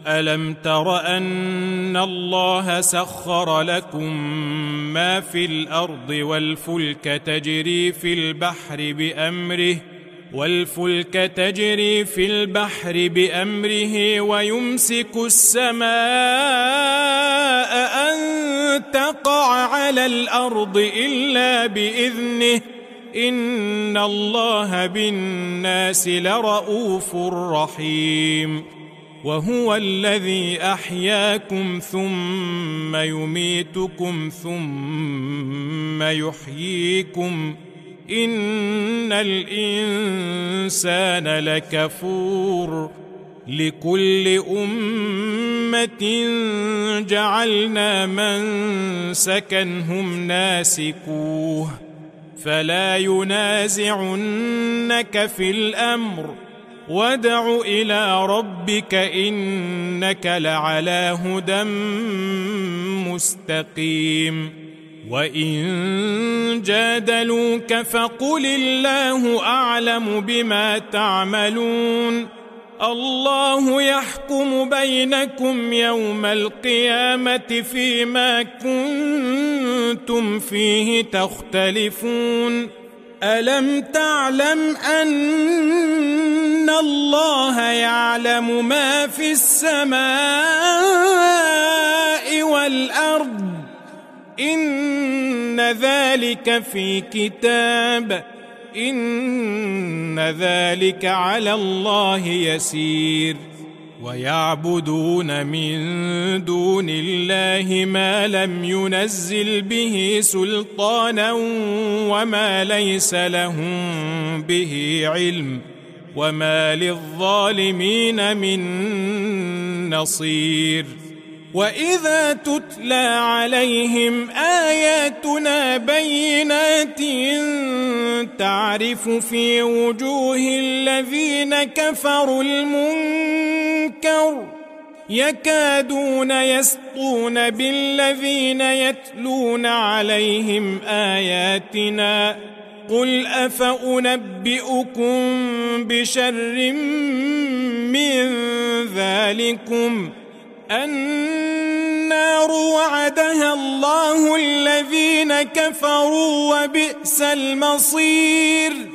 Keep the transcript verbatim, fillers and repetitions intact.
ألم تر أن الله سخر لكم ما في الأرض والفلك تجري في البحر بأمره والفلك تجري في البحر بأمره ويمسك السماء أن تقع على الأرض إلا بإذنه إن الله بالناس لرءوف رحيم وهو الذي أحياكم ثم يميتكم ثم يحييكم إن الإنسان لكفور لكل أمة جعلنا منسكا هم ناسكوه فلا ينازعنك في الأمر وادع إلى ربك إنك لعلى هدى مستقيم وإن جادلوك فقل الله أعلم بما تعملون الله يحكم بينكم يوم القيامة فيما كنتم فيه تختلفون ألم تعلم أن الله يعلم ما في السماء والأرض إن ذلك في كتاب إن ذلك على الله يسير ويعبدون من دون الله ما لم ينزل به سلطانا وما ليس لهم به علم وما للظالمين من نصير وإذا تتلى عليهم آياتنا بينات تعرف في وجوه الذين كفروا المنكر يكادون يسطون بالذين يتلون عليهم آياتنا قل أفأنبئكم بشر من ذلكم النار وعدها الله الذين كفروا وبئس المصير